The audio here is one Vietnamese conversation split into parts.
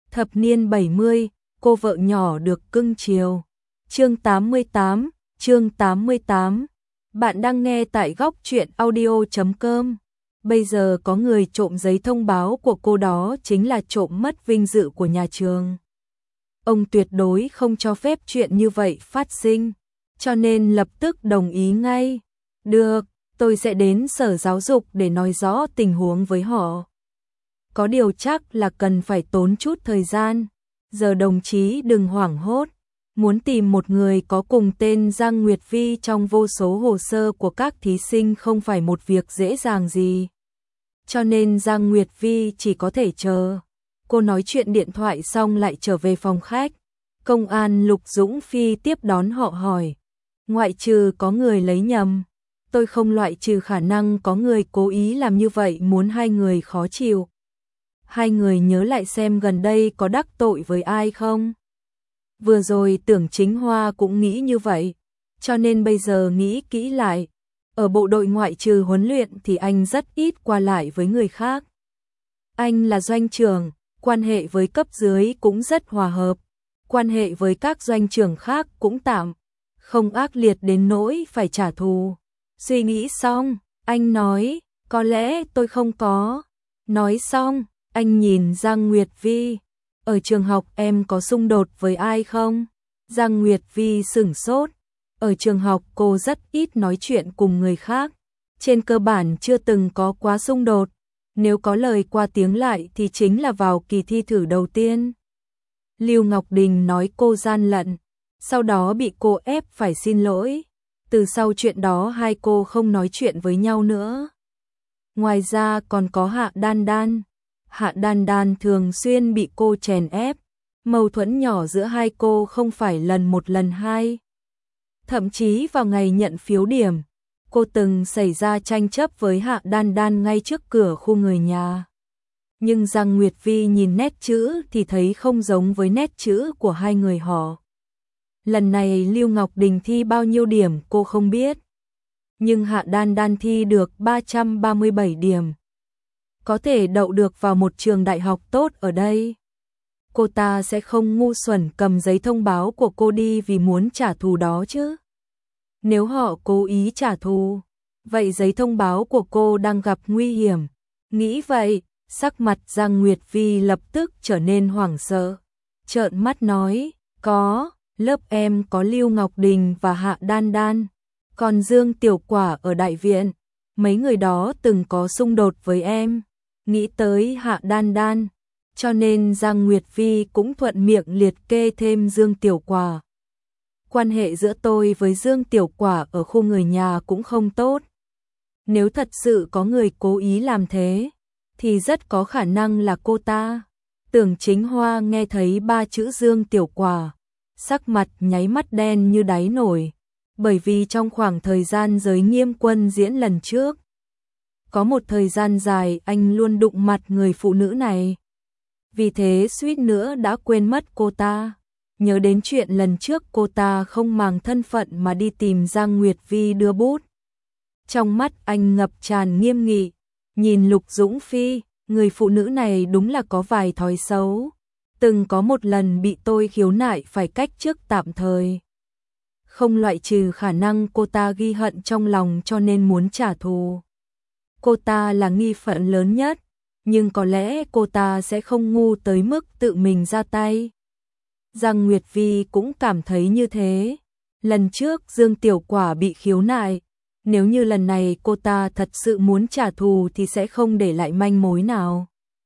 Thập niên 70, cô vợ nhỏ được cưng chiều. Chương 88, chương 88. Bạn đang nghe tại góc truyện audio.com. Bây giờ có người trộm giấy thông báo của cô, đó chính là trộm mất vinh dự của nhà trường. Ông tuyệt đối không cho phép chuyện như vậy phát sinh, cho nên lập tức đồng ý ngay. Được, tôi sẽ đến sở giáo dục để nói rõ tình huống với họ. Có điều chắc là cần phải tốn chút thời gian. Giờ đồng chí đừng hoảng hốt. Muốn tìm một người có cùng tên Giang Nguyệt Vi trong vô số hồ sơ của các thí sinh không phải một việc dễ dàng gì. Cho nên Giang Nguyệt Vi chỉ có thể chờ. Cô nói chuyện điện thoại xong lại trở về phòng khách. Công an Lục Dũng Phi tiếp đón họ hỏi. Ngoại trừ có người lấy nhầm, tôi không loại trừ khả năng có người cố ý làm như vậy muốn hai người khó chịu. Hai người nhớ lại xem gần đây có đắc tội với ai không? Vừa rồi Tưởng Chính Hoa cũng nghĩ như vậy, cho nên bây giờ nghĩ kỹ lại. Ở bộ đội ngoại trừ huấn luyện thì anh rất ít qua lại với người khác. Anh là doanh trưởng, quan hệ với cấp dưới cũng rất hòa hợp. Quan hệ với các doanh trưởng khác cũng tạm, không ác liệt đến nỗi phải trả thù. Suy nghĩ xong, anh nói, có lẽ tôi không có. Nói xong, anh nhìn Giang Nguyệt Vi. Ở trường học em có xung đột với ai không? Giang Nguyệt Vi sửng sốt. Ở trường học cô rất ít nói chuyện cùng người khác. Trên cơ bản chưa từng có quá xung đột. Nếu có lời qua tiếng lại thì chính là vào kỳ thi thử đầu tiên. Lưu Ngọc Đình nói cô gian lận, sau đó bị cô ép phải xin lỗi. Từ sau chuyện đó hai cô không nói chuyện với nhau nữa. Ngoài ra còn có Hạ Đan Đan. Hạ Đan Đan thường xuyên bị cô chèn ép. Mâu thuẫn nhỏ giữa hai cô không phải lần một lần hai. Thậm chí vào ngày nhận phiếu điểm, cô từng xảy ra tranh chấp với Hạ Đan Đan ngay trước cửa khu người nhà. Nhưng Giang Nguyệt Vi nhìn nét chữ thì thấy không giống với nét chữ của hai người họ. Lần này Lưu Ngọc Đình thi bao nhiêu điểm cô không biết. Nhưng Hạ Đan Đan thi được 337 điểm. Có thể đậu được vào một trường đại học tốt ở đây. Cô ta sẽ không ngu xuẩn cầm giấy thông báo của cô đi vì muốn trả thù đó chứ. Nếu họ cố ý trả thù, vậy giấy thông báo của cô đang gặp nguy hiểm. Nghĩ vậy, sắc mặt Giang Nguyệt Vi lập tức trở nên hoảng sợ. Trợn mắt nói, có, lớp em có Lưu Ngọc Đình và Hạ Đan Đan. Còn Dương Tiểu Quả ở đại viện, mấy người đó từng có xung đột với em. Nghĩ tới Hạ Đan Đan, cho nên Giang Nguyệt Vi cũng thuận miệng liệt kê thêm Dương Tiểu Quả. Quan hệ giữa tôi với Dương Tiểu Quả ở khu người nhà cũng không tốt. Nếu thật sự có người cố ý làm thế, thì rất có khả năng là cô ta. Tưởng Chính Hoa nghe thấy ba chữ Dương Tiểu Quả, sắc mặt nháy mắt đen như đáy nổi. Bởi vì trong khoảng thời gian Giới Nghiêm Quân diễn lần trước, có một thời gian dài anh luôn đụng mặt người phụ nữ này. Vì thế suýt nữa đã quên mất cô ta. Nhớ đến chuyện lần trước cô ta không màng thân phận mà đi tìm Giang Nguyệt Vi đưa bút. Trong mắt anh ngập tràn nghiêm nghị, nhìn Lục Dũng Phi, người phụ nữ này đúng là có vài thói xấu. Từng có một lần bị tôi khiếu nại phải cách chức tạm thời. Không loại trừ khả năng cô ta ghi hận trong lòng cho nên muốn trả thù. Cô ta là nghi phạm lớn nhất, nhưng có lẽ cô ta sẽ không ngu tới mức tự mình ra tay. Giang Nguyệt Vi cũng cảm thấy như thế. Lần trước Dương Tiểu Quả bị khiếu nại, nếu như lần này cô ta thật sự muốn trả thù thì sẽ không để lại manh mối nào.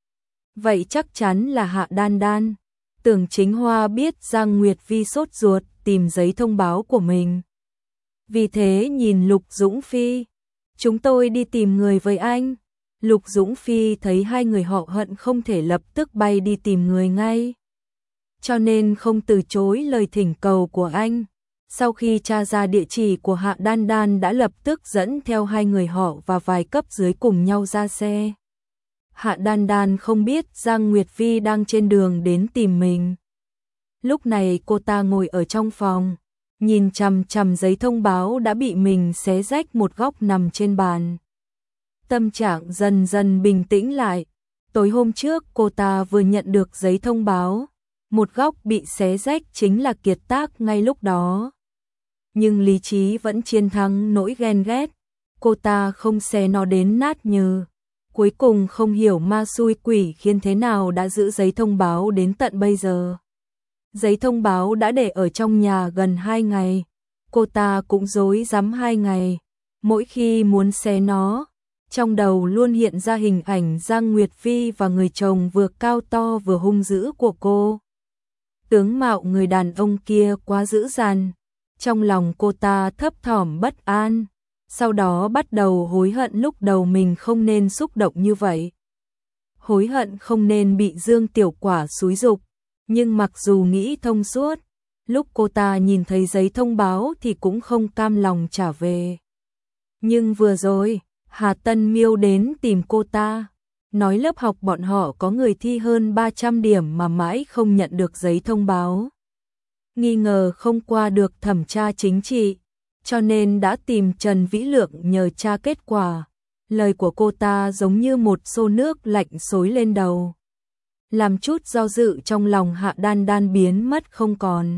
Vậy chắc chắn là Hạ Đan Đan. Tưởng Chính Hoa biết Giang Nguyệt Vi sốt ruột tìm giấy thông báo của mình. Vì thế nhìn Lục Dũng Phi, chúng tôi đi tìm người với anh. Lục Dũng Phi thấy hai người họ hận không thể lập tức bay đi tìm người ngay. Cho nên không từ chối lời thỉnh cầu của anh. Sau khi tra ra địa chỉ của Hạ Đan Đan đã lập tức dẫn theo hai người họ và vài cấp dưới cùng nhau ra xe. Hạ Đan Đan không biết Giang Nguyệt Vi đang trên đường đến tìm mình. Lúc này cô ta ngồi ở trong phòng, nhìn chằm chằm giấy thông báo đã bị mình xé rách một góc nằm trên bàn. Tâm trạng dần dần bình tĩnh lại, Tối hôm trước cô ta vừa nhận được giấy thông báo, một góc bị xé rách chính là kiệt tác ngay lúc đó. Nhưng lý trí vẫn chiến thắng nỗi ghen ghét, cô ta không xé nó đến nát nhừ. Cuối cùng không hiểu ma xui quỷ khiến thế nào đã giữ giấy thông báo đến tận bây giờ. Giấy thông báo đã để ở trong nhà gần 2 ngày, cô ta cũng rối rắm 2 ngày. Mỗi khi muốn xé nó, trong đầu luôn hiện ra hình ảnh Giang Nguyệt Phi và người chồng vừa cao to vừa hung dữ của cô. Tướng mạo người đàn ông kia quá dữ dằn, trong lòng cô ta thấp thỏm bất an, sau đó bắt đầu hối hận lúc đầu mình không nên xúc động như vậy. Hối hận không nên bị Dương Tiểu Quả xúi giục, nhưng mặc dù nghĩ thông suốt, lúc cô ta nhìn thấy giấy thông báo thì cũng không cam lòng trả về. Nhưng vừa rồi, Hà Tân Miêu đến tìm cô ta, nói lớp học bọn họ có người thi hơn 300 điểm mà mãi không nhận được giấy thông báo. Nghi ngờ không qua được thẩm tra chính trị, cho nên đã tìm Trần Vĩ Lượng nhờ tra kết quả. Lời của cô ta giống như một xô nước lạnh xối lên đầu, làm chút do dự trong lòng Hạ Đan Đan biến mất không còn.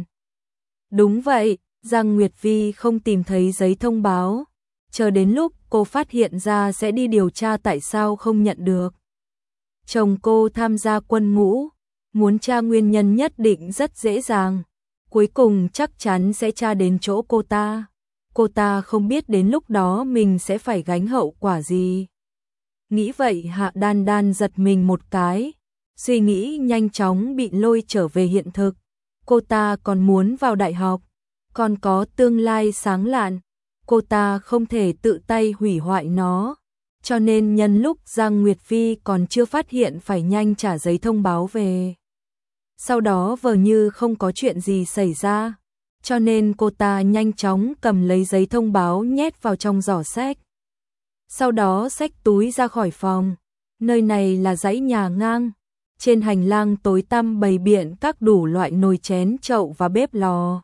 Đúng vậy, Giang Nguyệt Vi không tìm thấy giấy thông báo, chờ đến lúc cô phát hiện ra sẽ đi điều tra tại sao không nhận được. Chồng cô tham gia quân ngũ, muốn tra nguyên nhân nhất định rất dễ dàng, cuối cùng chắc chắn sẽ tra đến chỗ cô ta. Cô ta không biết đến lúc đó mình sẽ phải gánh hậu quả gì. Nghĩ vậy Hạ Đan Đan giật mình một cái, suy nghĩ nhanh chóng bị lôi trở về hiện thực. Cô ta còn muốn vào đại học, còn có tương lai sáng lạn, cô ta không thể tự tay hủy hoại nó. Cho nên nhân lúc Giang Nguyệt Phi còn chưa phát hiện phải nhanh trả giấy thông báo về. Sau đó vờ như không có chuyện gì xảy ra, cho nên cô ta nhanh chóng cầm lấy giấy thông báo nhét vào trong giỏ xách. Sau đó xách túi ra khỏi phòng, nơi này là dãy nhà ngang, trên hành lang tối tăm bày biện các đủ loại nồi chén chậu và bếp lò.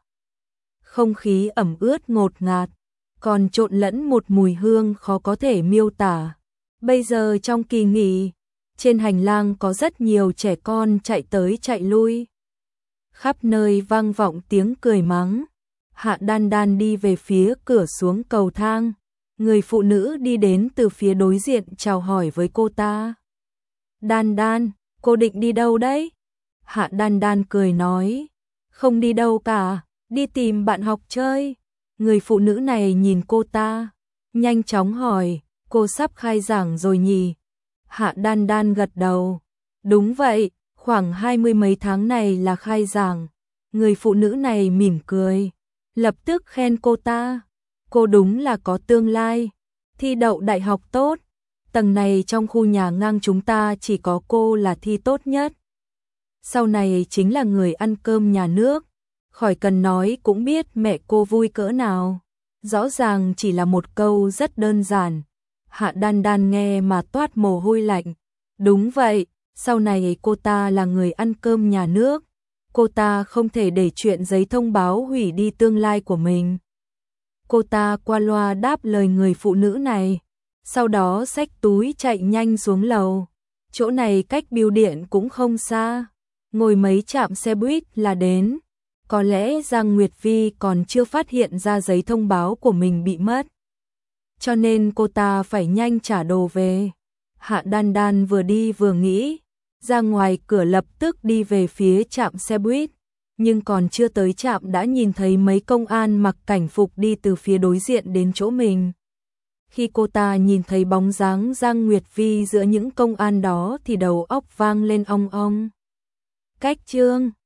Không khí ẩm ướt ngột ngạt, còn trộn lẫn một mùi hương khó có thể miêu tả. Bây giờ trong kỳ nghỉ, trên hành lang có rất nhiều trẻ con chạy tới chạy lui. Khắp nơi vang vọng tiếng cười mắng. Hạ Đan Đan đi về phía cửa xuống cầu thang. Người phụ nữ đi đến từ phía đối diện chào hỏi với cô ta. Đan Đan, cô định đi đâu đấy? Hạ Đan Đan cười nói. Không đi đâu cả, đi tìm bạn học chơi. Người phụ nữ này nhìn cô ta, nhanh chóng hỏi, cô sắp khai giảng rồi nhỉ? Hạ Đan Đan gật đầu. Đúng vậy, khoảng 20 mấy tháng này là khai giảng. Người phụ nữ này mỉm cười, lập tức khen cô ta. Cô đúng là có tương lai, thi đậu đại học tốt. Tầng này trong khu nhà ngang chúng ta chỉ có cô là thi tốt nhất. Sau này chính là người ăn cơm nhà nước. Khỏi cần nói cũng biết mẹ cô vui cỡ nào. Rõ ràng chỉ là một câu rất đơn giản. Hạ Đan Đan nghe mà toát mồ hôi lạnh. Đúng vậy, sau này cô ta là người ăn cơm nhà nước. Cô ta không thể để chuyện giấy thông báo hủy đi tương lai của mình. Cô ta qua loa đáp lời người phụ nữ này, sau đó xách túi chạy nhanh xuống lầu. Chỗ này cách bưu điện cũng không xa, ngồi mấy trạm xe buýt là đến. Có lẽ Giang Nguyệt Vi còn chưa phát hiện ra giấy thông báo của mình bị mất, cho nên cô ta phải nhanh trả đồ về. Hạ Đan Đan vừa đi vừa nghĩ, ra ngoài cửa lập tức đi về phía trạm xe buýt, nhưng còn chưa tới trạm đã nhìn thấy mấy công an mặc cảnh phục đi từ phía đối diện đến chỗ mình. Khi cô ta nhìn thấy bóng dáng Giang Nguyệt Vi giữa những công an đó thì đầu óc vang lên ong ong. Cách chương